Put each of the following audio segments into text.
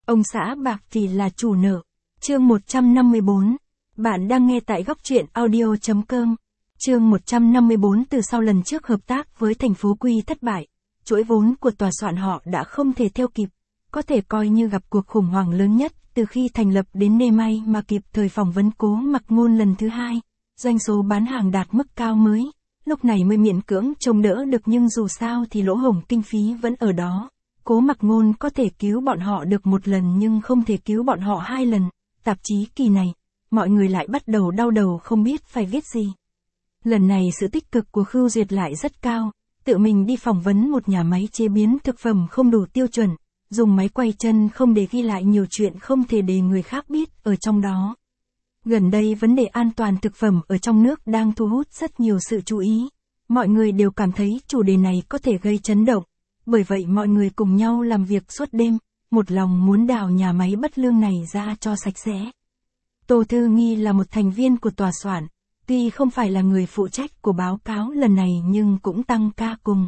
Ông xã bạc thì là chủ nợ. Chương 154. Bạn đang nghe tại góc truyện audio.com. Chương 154. Từ sau lần trước hợp tác với thành phố Quy thất bại, chuỗi vốn của tòa soạn họ đã không thể theo kịp, có thể coi như gặp cuộc khủng hoảng lớn nhất từ khi thành lập đến nay. May mà kịp thời phỏng vấn Cố Mặc Ngôn lần thứ hai, doanh số bán hàng đạt mức cao mới, lúc này mới miễn cưỡng trông đỡ được, nhưng dù sao thì lỗ hổng kinh phí vẫn ở đó. Cố Mặc Ngôn có thể cứu bọn họ được một lần nhưng không thể cứu bọn họ hai lần. Tạp chí kỳ này, mọi người lại bắt đầu đau đầu không biết phải viết gì. Lần này sự tích cực của Khưu Duyệt lại rất cao, tự mình đi phỏng vấn một nhà máy chế biến thực phẩm không đủ tiêu chuẩn, dùng máy quay chân không để ghi lại nhiều chuyện không thể để người khác biết ở trong đó. Gần đây vấn đề an toàn thực phẩm ở trong nước đang thu hút rất nhiều sự chú ý. Mọi người đều cảm thấy chủ đề này có thể gây chấn động. Bởi vậy mọi người cùng nhau làm việc suốt đêm, một lòng muốn đào nhà máy bất lương này ra cho sạch sẽ. Tô Thư Nghi là một thành viên của tòa soạn, tuy không phải là người phụ trách của báo cáo lần này nhưng cũng tăng ca cùng.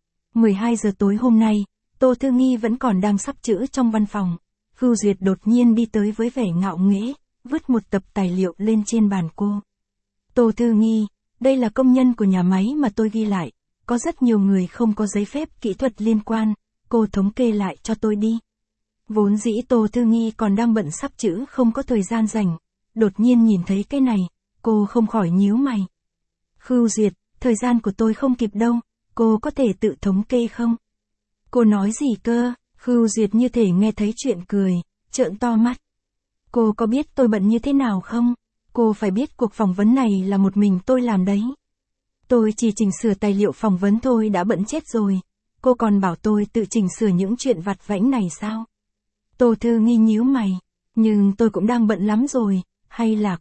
12 giờ tối hôm nay, Tô Thư Nghi vẫn còn đang sắp chữ trong văn phòng. Khưu Duyệt đột nhiên đi tới với vẻ ngạo nghễ, vứt một tập tài liệu lên trên bàn cô. Tô Thư Nghi, đây là công nhân của nhà máy mà tôi ghi lại. Có rất nhiều người không có giấy phép kỹ thuật liên quan, cô thống kê lại cho tôi đi. Vốn dĩ Tô Thư Nghi còn đang bận sắp chữ không có thời gian rảnh, đột nhiên nhìn thấy cái này, cô không khỏi nhíu mày. Khưu Duyệt, thời gian của tôi không kịp đâu, cô có thể tự thống kê không? Cô nói gì cơ? Khưu Duyệt như thể nghe thấy chuyện cười, trợn to mắt. Cô có biết tôi bận như thế nào không? Cô phải biết cuộc phỏng vấn này là một mình tôi làm đấy. Tôi chỉ chỉnh sửa tài liệu phỏng vấn thôi đã bận chết rồi. Cô còn bảo tôi tự chỉnh sửa những chuyện vặt vãnh này sao? Tô Thư Nghi nhíu mày. Nhưng tôi cũng đang bận lắm rồi, hay là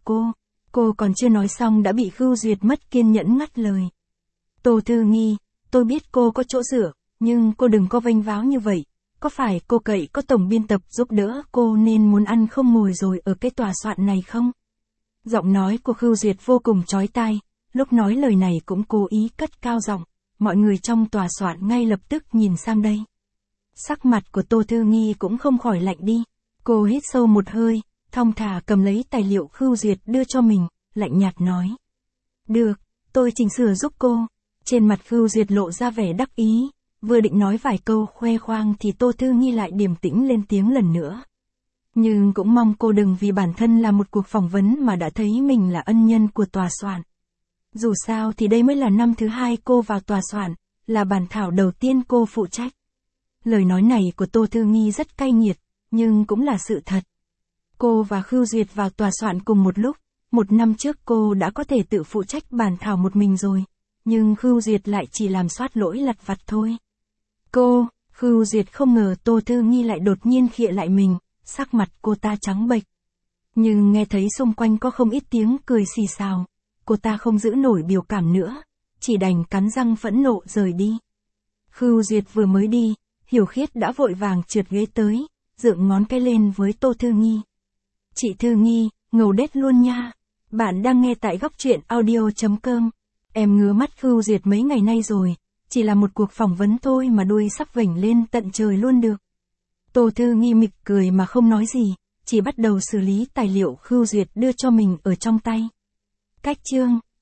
cô còn chưa nói xong đã bị Khưu Duyệt mất kiên nhẫn ngắt lời. Tô Thư Nghi, tôi biết cô có chỗ dựa, nhưng cô đừng có vênh váo như vậy. Có phải cô cậy có tổng biên tập giúp đỡ cô nên muốn ăn không ngồi rồi ở cái tòa soạn này không? Giọng nói của Khưu Duyệt vô cùng chói tai. Lúc nói lời này cũng cố ý cất cao giọng, mọi người trong tòa soạn ngay lập tức nhìn sang đây. Sắc mặt của Tô Thư Nghi cũng không khỏi lạnh đi. Cô hít sâu một hơi, thong thả cầm lấy tài liệu Khưu Duyệt đưa cho mình, lạnh nhạt nói. Được, tôi chỉnh sửa giúp cô. Trên mặt Khưu Duyệt lộ ra vẻ đắc ý, vừa định nói vài câu khoe khoang thì Tô Thư Nghi lại điềm tĩnh lên tiếng lần nữa. Nhưng cũng mong cô đừng vì bản thân là một cuộc phỏng vấn mà đã thấy mình là ân nhân của tòa soạn. Dù sao thì đây mới là năm thứ hai cô vào tòa soạn, là bản thảo đầu tiên cô phụ trách. Lời nói này của Tô Thư Nghi rất cay nghiệt, nhưng cũng là sự thật. Cô và Khưu Duyệt vào tòa soạn cùng một lúc, một năm trước cô đã có thể tự phụ trách bản thảo một mình rồi, nhưng Khưu Duyệt lại chỉ làm soát lỗi lặt vặt thôi. Khưu Duyệt không ngờ Tô Thư Nghi lại đột nhiên khịa lại mình, sắc mặt cô ta trắng bệch. Nhưng nghe thấy xung quanh có không ít tiếng cười xì xào. Cô ta không giữ nổi biểu cảm nữa, chỉ đành cắn răng phẫn nộ rời đi. Khưu Duyệt vừa mới đi, Hiểu Khiết đã vội vàng trượt ghế tới, dựng ngón cái lên với Tô Thư Nghi. Chị Thư Nghi, ngầu đét luôn nha. Bạn đang nghe tại góc truyện audio.com. Em ngứa mắt Khưu Duyệt mấy ngày nay rồi, chỉ là một cuộc phỏng vấn thôi mà đuôi sắp vểnh lên tận trời luôn được. Tô Thư Nghi mỉm cười mà không nói gì, chỉ bắt đầu xử lý tài liệu Khưu Duyệt đưa cho mình ở trong tay. Cách chương